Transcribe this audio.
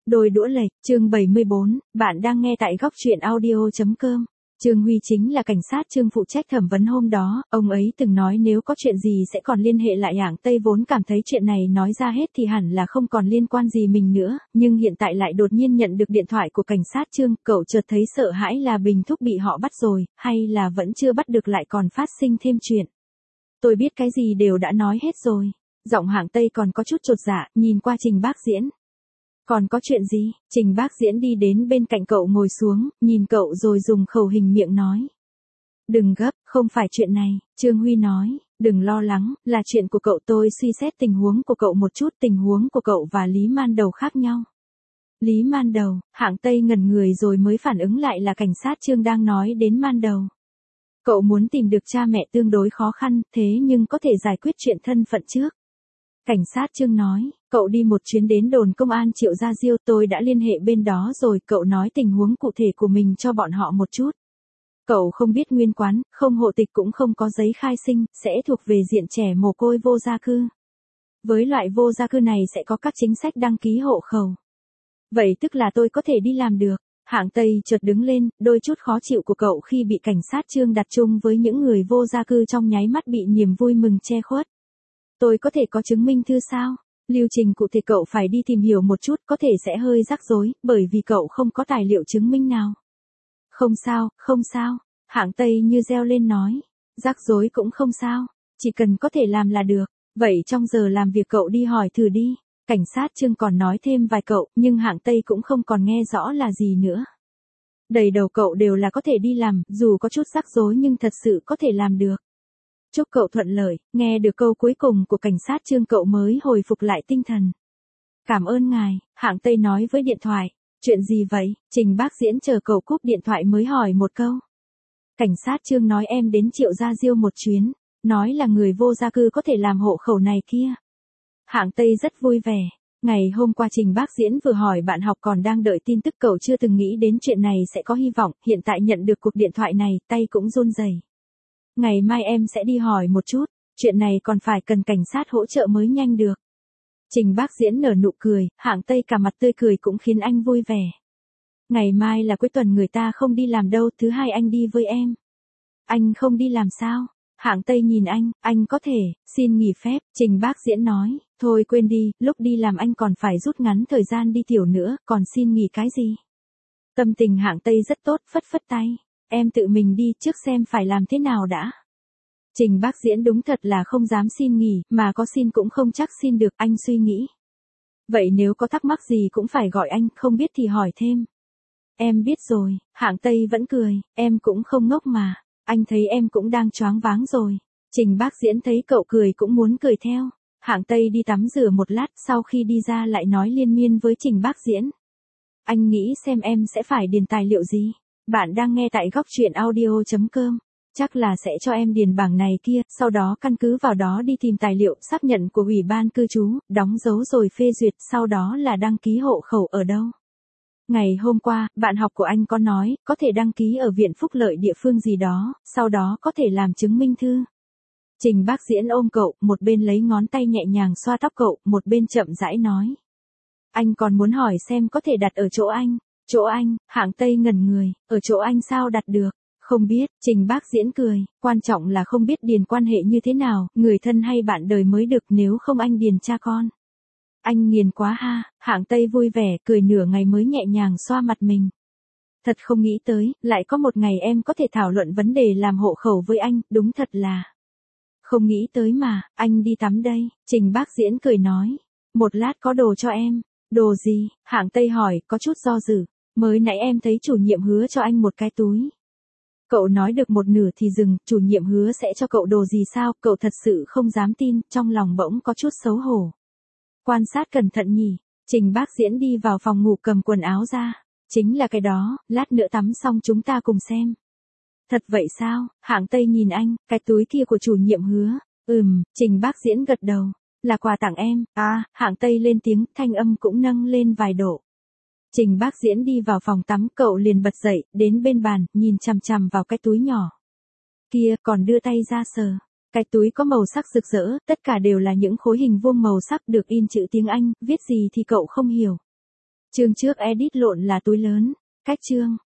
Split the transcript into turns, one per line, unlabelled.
Đôi đũa lệch, chương 74, bạn đang nghe tại góc truyện audio.com. Trương Huy chính là cảnh sát Trương phụ trách thẩm vấn hôm đó, ông ấy từng nói nếu có chuyện gì sẽ còn liên hệ lại Hạng Tây, vốn cảm thấy chuyện này nói ra hết thì hẳn là không còn liên quan gì mình nữa, nhưng hiện tại lại đột nhiên nhận được điện thoại của cảnh sát Trương, cậu chợt thấy sợ hãi là Bình Thúc bị họ bắt rồi, hay là vẫn chưa bắt được lại còn phát sinh thêm chuyện. Tôi biết cái gì đều đã nói hết rồi. Giọng Hạng Tây còn có chút chột dạ, nhìn qua Trình Bác Diễn. Còn có chuyện gì? Trình Bác Diễn đi đến bên cạnh cậu ngồi xuống, nhìn cậu rồi dùng khẩu hình miệng nói. Đừng gấp, không phải chuyện này, Trương Huy nói, đừng lo lắng, là chuyện của cậu, tôi suy xét tình huống của cậu một chút, tình huống của cậu và Lý Man Đầu khác nhau. Lý Man Đầu, Hạng Tây ngẩn người rồi mới phản ứng lại là cảnh sát Trương đang nói đến Man Đầu. Cậu muốn tìm được cha mẹ tương đối khó khăn, thế nhưng có thể giải quyết chuyện thân phận trước. Cảnh sát Trương nói, cậu đi một chuyến đến đồn công an Triệu Gia Diêu, tôi đã liên hệ bên đó rồi, cậu nói tình huống cụ thể của mình cho bọn họ một chút. Cậu không biết nguyên quán, không hộ tịch cũng không có giấy khai sinh, sẽ thuộc về diện trẻ mồ côi vô gia cư. Với loại vô gia cư này sẽ có các chính sách đăng ký hộ khẩu. Vậy tức là tôi có thể đi làm được. Hạng Tây chợt đứng lên, đôi chút khó chịu của cậu khi bị cảnh sát Trương đặt chung với những người vô gia cư trong nháy mắt bị niềm vui mừng che khuất. Tôi có thể có chứng minh thư sao? Lưu trình cụ thể cậu phải đi tìm hiểu một chút, có thể sẽ hơi rắc rối, bởi vì cậu không có tài liệu chứng minh nào. Không sao, không sao. Hạng Tây như reo lên nói. Rắc rối cũng không sao, chỉ cần có thể làm là được. Vậy trong giờ làm việc cậu đi hỏi thử đi. Cảnh sát Trương còn nói thêm vài cậu, nhưng Hạng Tây cũng không còn nghe rõ là gì nữa. Đầy đầu cậu đều là có thể đi làm, dù có chút rắc rối nhưng thật sự có thể làm được. Chúc cậu thuận lợi, nghe được câu cuối cùng của cảnh sát Trương cậu mới hồi phục lại tinh thần. Cảm ơn ngài, Hạng Tây nói với điện thoại. Chuyện gì vậy? Trình Bác Diễn chờ cậu cúp điện thoại mới hỏi một câu. Cảnh sát Trương nói em đến Triệu Gia Diêu một chuyến, nói là người vô gia cư có thể làm hộ khẩu này kia. Hạng Tây rất vui vẻ. Ngày hôm qua Trình Bác Diễn vừa hỏi bạn học còn đang đợi tin tức, cậu chưa từng nghĩ đến chuyện này sẽ có hy vọng, hiện tại nhận được cuộc điện thoại này, tay cũng run rẩy. Ngày mai em sẽ đi hỏi một chút, chuyện này còn phải cần cảnh sát hỗ trợ mới nhanh được. Trình Bác Diễn nở nụ cười, Hạng Tây cả mặt tươi cười cũng khiến anh vui vẻ. Ngày mai là cuối tuần, người ta không đi làm đâu, thứ hai anh đi với em. Anh không đi làm sao? Hạng Tây nhìn anh có thể, xin nghỉ phép, Trình Bác Diễn nói, thôi quên đi, lúc đi làm anh còn phải rút ngắn thời gian đi tiểu nữa, còn xin nghỉ cái gì? Tâm tình Hạng Tây rất tốt, phất phất tay, em tự mình đi trước xem phải làm thế nào đã. Trình Bác Diễn đúng thật là không dám xin nghỉ, mà có xin cũng không chắc xin được, anh suy nghĩ. Vậy nếu có thắc mắc gì cũng phải gọi anh, không biết thì hỏi thêm. Em biết rồi, Hạng Tây vẫn cười, em cũng không ngốc mà. Anh thấy em cũng đang choáng váng rồi. Trình Bác Diễn thấy cậu cười cũng muốn cười theo. Hạng Tây đi tắm rửa một lát, sau khi đi ra lại nói liên miên với Trình Bác Diễn. Anh nghĩ xem em sẽ phải điền tài liệu gì? Bạn đang nghe tại góc truyện audio.com. Chắc là sẽ cho em điền bảng này kia, sau đó căn cứ vào đó đi tìm tài liệu xác nhận của Ủy ban cư trú, đóng dấu rồi phê duyệt, sau đó là đăng ký hộ khẩu ở đâu. Ngày hôm qua, bạn học của anh có nói, có thể đăng ký ở viện phúc lợi địa phương gì đó, sau đó có thể làm chứng minh thư. Trình Bác Diễn ôm cậu, một bên lấy ngón tay nhẹ nhàng xoa tóc cậu, một bên chậm rãi nói. Anh còn muốn hỏi xem có thể đặt ở chỗ anh. Chỗ anh? Hạng Tây ngẩn người, ở chỗ anh sao đặt được? Không biết, Trình Bác Diễn cười, quan trọng là không biết điền quan hệ như thế nào, người thân hay bạn đời mới được, nếu không anh điền cha con. Anh nghiền quá ha, Hạng Tây vui vẻ, cười nửa ngày mới nhẹ nhàng xoa mặt mình. Thật không nghĩ tới, lại có một ngày em có thể thảo luận vấn đề làm hộ khẩu với anh, đúng thật là. Không nghĩ tới mà, anh đi tắm đây, Trình Bác Diễn cười nói. Một lát có đồ cho em. Đồ gì? Hạng Tây hỏi, có chút do dự. Mới nãy em thấy chủ nhiệm hứa cho anh một cái túi. Cậu nói được một nửa thì dừng, chủ nhiệm hứa sẽ cho cậu đồ gì sao, cậu thật sự không dám tin, trong lòng bỗng có chút xấu hổ. Quan sát cẩn thận nhỉ, Trình Bác Diễn đi vào phòng ngủ cầm quần áo ra. Chính là cái đó, lát nữa tắm xong chúng ta cùng xem. Thật vậy sao? Hạng Tây nhìn anh, cái túi kia của chủ nhiệm hứa. Trình Bác Diễn gật đầu. Là quà tặng em, Hạng Tây lên tiếng, thanh âm cũng nâng lên vài độ. Trình Bác Diễn đi vào phòng tắm, cậu liền bật dậy, đến bên bàn, nhìn chằm chằm vào cái túi nhỏ. Kia, còn đưa tay ra sờ. Cái túi có màu sắc rực rỡ, tất cả đều là những khối hình vuông màu sắc được in chữ tiếng Anh, viết gì thì cậu không hiểu. Chương trước edit lộn là túi lớn. Cách chương.